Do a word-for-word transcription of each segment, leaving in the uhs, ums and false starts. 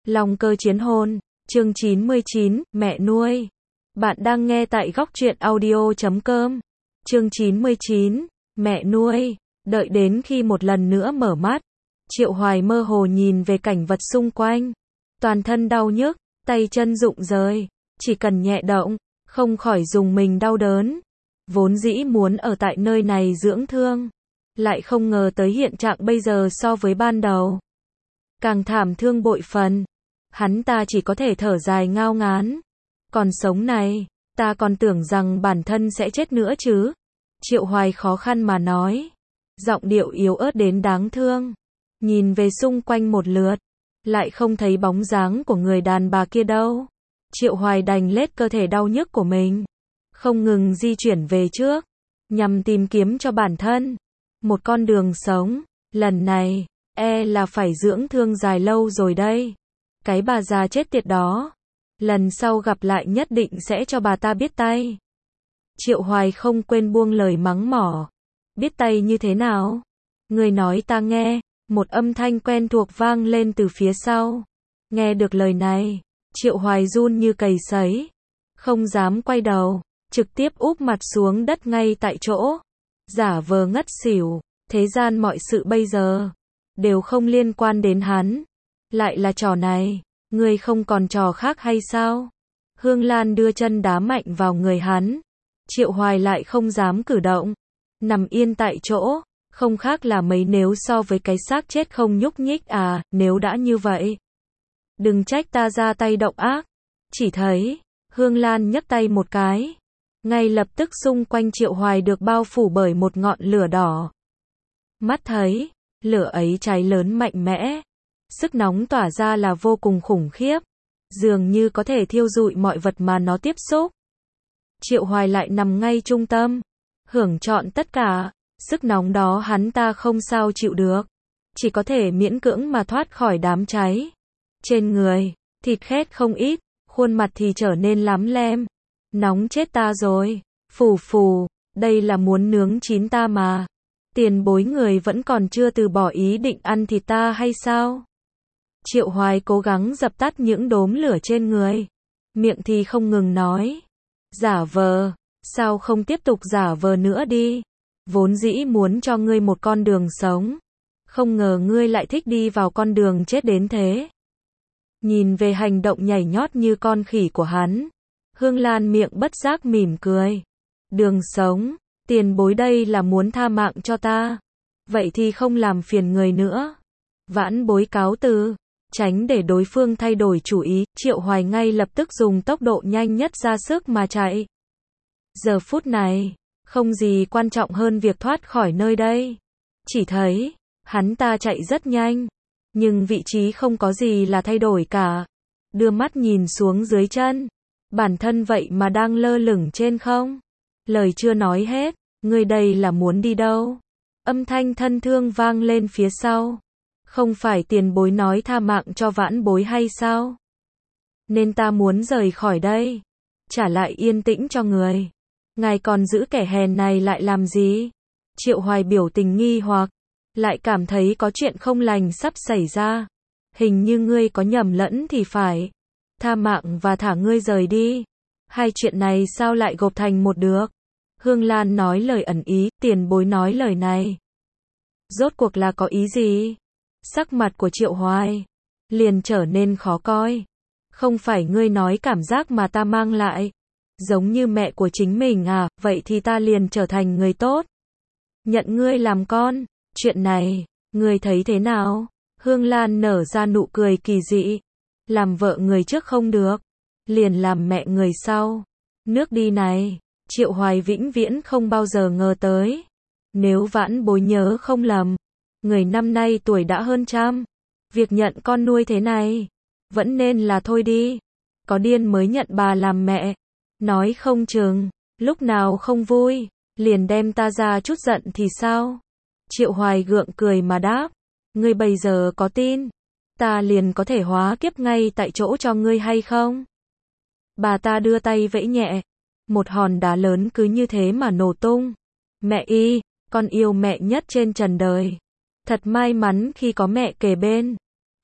Long cơ chiến hôn, chương chín mươi chín, mẹ nuôi. Bạn đang nghe tại góc truyện audio chấm com. Chương chín mươi chín, mẹ nuôi. Đợi đến khi một lần nữa mở mắt, Triệu Hoài mơ hồ nhìn về cảnh vật xung quanh. Toàn thân đau nhức, tay chân rụng rời, chỉ cần nhẹ động, không khỏi dùng mình đau đớn. Vốn dĩ muốn ở tại nơi này dưỡng thương, lại không ngờ tới hiện trạng bây giờ so với ban đầu càng thảm thương bội phần. Hắn ta chỉ có thể thở dài ngao ngán. Còn sống này, ta còn tưởng rằng bản thân sẽ chết nữa chứ. Triệu Hoài khó khăn mà nói, giọng điệu yếu ớt đến đáng thương. Nhìn về xung quanh một lượt, lại không thấy bóng dáng của người đàn bà kia đâu. Triệu Hoài đành lết cơ thể đau nhức của mình, không ngừng di chuyển về trước, nhằm tìm kiếm cho bản thân một con đường sống. Lần này, e là phải dưỡng thương dài lâu rồi đây. Cái bà già chết tiệt đó, lần sau gặp lại nhất định sẽ cho bà ta biết tay. Triệu Hoài không quên buông lời mắng mỏ. Biết tay như thế nào? Người nói ta nghe. Một âm thanh quen thuộc vang lên từ phía sau. Nghe được lời này, Triệu Hoài run như cầy sấy, không dám quay đầu, trực tiếp úp mặt xuống đất ngay tại chỗ, giả vờ ngất xỉu. Thế gian mọi sự bây giờ đều không liên quan đến hắn. Lại là trò này, ngươi không còn trò khác hay sao? Hương Lan đưa chân đá mạnh vào người hắn. Triệu Hoài lại không dám cử động, nằm yên tại chỗ, không khác là mấy nếu so với cái xác chết không nhúc nhích à. Nếu đã như vậy, đừng trách ta ra tay động ác. Chỉ thấy Hương Lan nhấc tay một cái, ngay lập tức xung quanh Triệu Hoài được bao phủ bởi một ngọn lửa đỏ. Mắt thấy, lửa ấy cháy lớn mạnh mẽ, sức nóng tỏa ra là vô cùng khủng khiếp, dường như có thể thiêu rụi mọi vật mà nó tiếp xúc. Triệu Hoài lại nằm ngay trung tâm, hưởng trọn tất cả. Sức nóng đó hắn ta không sao chịu được, chỉ có thể miễn cưỡng mà thoát khỏi đám cháy. Trên người, thịt khét không ít, khuôn mặt thì trở nên lắm lem. Nóng chết ta rồi, phù phù, đây là muốn nướng chín ta mà. Tiền bối người vẫn còn chưa từ bỏ ý định ăn thịt ta hay sao? Triệu Hoài cố gắng dập tắt những đốm lửa trên người, miệng thì không ngừng nói. Giả vờ, sao không tiếp tục giả vờ nữa đi? Vốn dĩ muốn cho ngươi một con đường sống, không ngờ ngươi lại thích đi vào con đường chết đến thế. Nhìn về hành động nhảy nhót như con khỉ của hắn, Hương Lan miệng bất giác mỉm cười. Đường sống, tiền bối đây là muốn tha mạng cho ta. Vậy thì không làm phiền người nữa. Vãn bối cáo từ. Tránh để đối phương thay đổi chủ ý, Triệu Hoài ngay lập tức dùng tốc độ nhanh nhất ra sức mà chạy. Giờ phút này, không gì quan trọng hơn việc thoát khỏi nơi đây. Chỉ thấy, hắn ta chạy rất nhanh, nhưng vị trí không có gì là thay đổi cả. Đưa mắt nhìn xuống dưới chân, bản thân vậy mà đang lơ lửng trên không. Lời chưa nói hết, ngươi đây là muốn đi đâu? Âm thanh thân thương vang lên phía sau. Không phải tiền bối nói tha mạng cho vãn bối hay sao? Nên ta muốn rời khỏi đây, trả lại yên tĩnh cho người. Ngài còn giữ kẻ hèn này lại làm gì? Triệu Hoài biểu tình nghi hoặc, lại cảm thấy có chuyện không lành sắp xảy ra. Hình như ngươi có nhầm lẫn thì phải. Tha mạng và thả ngươi rời đi. Hai chuyện này sao lại gộp thành một được? Hương Lan nói lời ẩn ý, tiền bối nói lời này. Rốt cuộc là có ý gì? Sắc mặt của Triệu Hoài liền trở nên khó coi. Không phải ngươi nói cảm giác mà ta mang lại giống như mẹ của chính mình à? Vậy thì ta liền trở thành người tốt, nhận ngươi làm con. Chuyện này, ngươi thấy thế nào? Hương Lan nở ra nụ cười kỳ dị. Làm vợ người trước không được, liền làm mẹ người sau. Nước đi này, Triệu Hoài vĩnh viễn không bao giờ ngờ tới. Nếu vãn bối nhớ không lầm, người năm nay tuổi đã hơn trăm. Việc nhận con nuôi thế này, vẫn nên là thôi đi. Có điên mới nhận bà làm mẹ. Nói không chừng, lúc nào không vui, liền đem ta ra chút giận thì sao? Triệu Hoài gượng cười mà đáp. Ngươi bây giờ có tin ta liền có thể hóa kiếp ngay tại chỗ cho ngươi hay không? Bà ta đưa tay vẫy nhẹ, một hòn đá lớn cứ như thế mà nổ tung. Mẹ y, con yêu mẹ nhất trên trần đời. Thật may mắn khi có mẹ kề bên.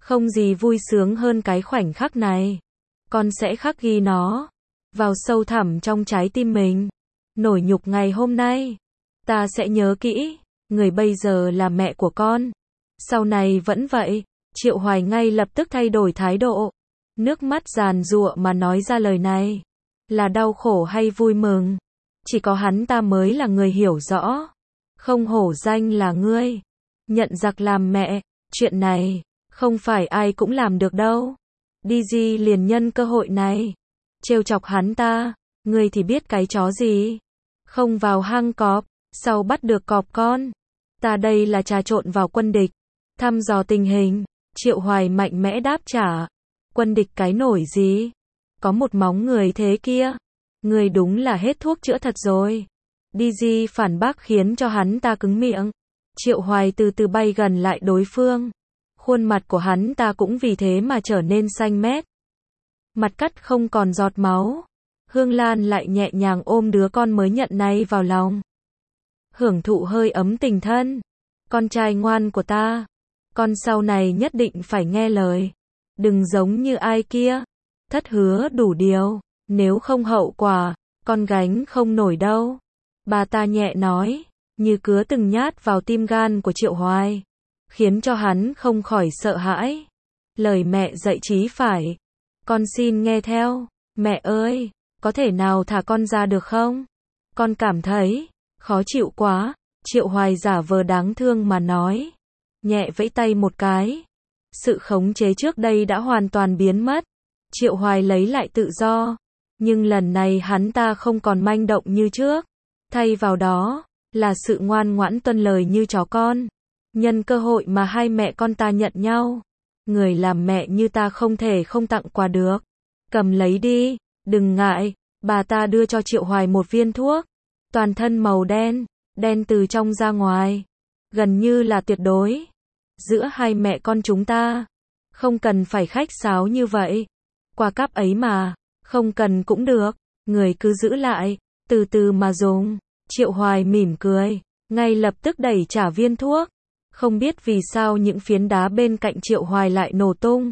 Không gì vui sướng hơn cái khoảnh khắc này. Con sẽ khắc ghi nó vào sâu thẳm trong trái tim mình. Nổi nhục ngày hôm nay, ta sẽ nhớ kỹ, người bây giờ là mẹ của con. Sau này vẫn vậy. Triệu Hoài ngay lập tức thay đổi thái độ. Nước mắt giàn giụa mà nói ra lời này. Là đau khổ hay vui mừng? Chỉ có hắn ta mới là người hiểu rõ. Không hổ danh là ngươi. Nhận giặc làm mẹ. Chuyện này, không phải ai cũng làm được đâu. Digi liền nhân cơ hội này. Trêu chọc hắn ta. Ngươi thì biết cái chó gì? Không vào hang cọp, sau bắt được cọp con. Ta đây là trà trộn vào quân địch. Thăm dò tình hình. Triệu Hoài mạnh mẽ đáp trả. Quân địch cái nổi gì? Có một móng người thế kia. Người đúng là hết thuốc chữa thật rồi. Digi phản bác khiến cho hắn ta cứng miệng. Triệu Hoài từ từ bay gần lại đối phương. Khuôn mặt của hắn ta cũng vì thế mà trở nên xanh mét. Mặt cắt không còn giọt máu. Hương Lan lại nhẹ nhàng ôm đứa con mới nhận này vào lòng. Hưởng thụ hơi ấm tình thân. Con trai ngoan của ta. Con sau này nhất định phải nghe lời. Đừng giống như ai kia. Thất hứa đủ điều. Nếu không hậu quả, con gánh không nổi đâu. Bà ta nhẹ nói, như cứa từng nhát vào tim gan của Triệu Hoài. Khiến cho hắn không khỏi sợ hãi. Lời mẹ dạy chí phải. Con xin nghe theo. Mẹ ơi, có thể nào thả con ra được không? Con cảm thấy khó chịu quá. Triệu Hoài giả vờ đáng thương mà nói. Nhẹ vẫy tay một cái. Sự khống chế trước đây đã hoàn toàn biến mất. Triệu Hoài lấy lại tự do. Nhưng lần này hắn ta không còn manh động như trước. Thay vào đó, là sự ngoan ngoãn tuân lời như chó con. Nhân cơ hội mà hai mẹ con ta nhận nhau. Người làm mẹ như ta không thể không tặng quà được. Cầm lấy đi, đừng ngại. Bà ta đưa cho Triệu Hoài một viên thuốc. Toàn thân màu đen, đen từ trong ra ngoài. Gần như là tuyệt đối. Giữa hai mẹ con chúng ta. Không cần phải khách sáo như vậy. Quà cáp ấy mà. Không cần cũng được. Người cứ giữ lại. Từ từ mà dùng. Triệu Hoài mỉm cười. Ngay lập tức đẩy trả viên thuốc. Không biết vì sao những phiến đá bên cạnh Triệu Hoài lại nổ tung.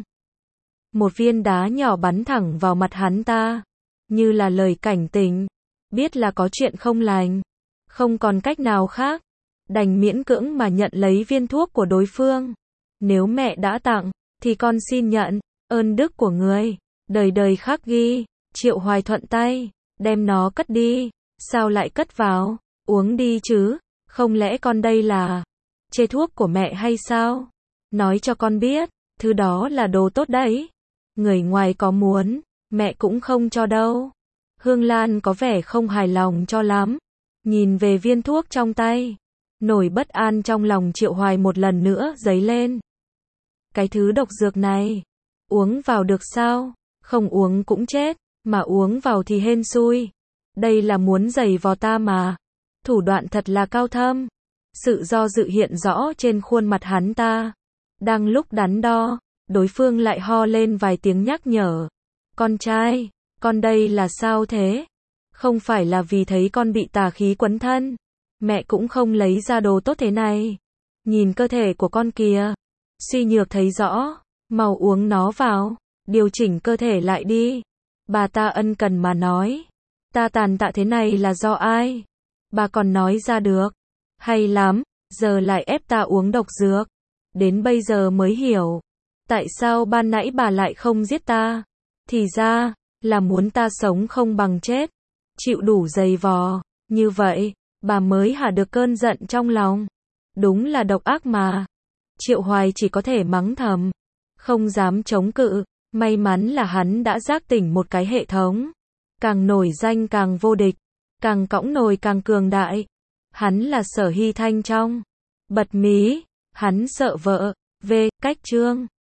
Một viên đá nhỏ bắn thẳng vào mặt hắn ta. Như là lời cảnh tỉnh. Biết là có chuyện không lành. Không còn cách nào khác. Đành miễn cưỡng mà nhận lấy viên thuốc của đối phương. Nếu mẹ đã tặng, thì con xin nhận. Ơn đức của người. Đời đời khắc ghi. Triệu Hoài thuận tay. Đem nó cất đi. Sao lại cất vào? Uống đi chứ. Không lẽ con đây là chê thuốc của mẹ hay sao? Nói cho con biết. Thứ đó là đồ tốt đấy. Người ngoài có muốn, mẹ cũng không cho đâu. Hương Lan có vẻ không hài lòng cho lắm. Nhìn về viên thuốc trong tay. Nỗi bất an trong lòng Triệu Hoài một lần nữa dấy lên. Cái thứ độc dược này. Uống vào được sao? Không uống cũng chết. Mà uống vào thì hên xui. Đây là muốn giày vò ta mà. Thủ đoạn thật là cao thâm. Sự do dự hiện rõ trên khuôn mặt hắn ta. Đang lúc đắn đo, đối phương lại ho lên vài tiếng nhắc nhở. Con trai, con đây là sao thế? Không phải là vì thấy con bị tà khí quấn thân. Mẹ cũng không lấy ra đồ tốt thế này. Nhìn cơ thể của con kìa. Suy nhược thấy rõ. Mau uống nó vào. Điều chỉnh cơ thể lại đi. Bà ta ân cần mà nói. Ta tàn tạ thế này là do ai? Bà còn nói ra được. Hay lắm, giờ lại ép ta uống độc dược. Đến bây giờ mới hiểu. Tại sao ban nãy bà lại không giết ta? Thì ra, là muốn ta sống không bằng chết. Chịu đủ dày vò. Như vậy, bà mới hả được cơn giận trong lòng. Đúng là độc ác mà. Triệu Hoài chỉ có thể mắng thầm. Không dám chống cự. May mắn là hắn đã giác tỉnh một cái hệ thống. Càng nổi danh càng vô địch. Càng cõng nồi càng cường đại. Hắn là Sở Hy Thanh trong bật mí. Hắn sợ vợ. V. Cách chương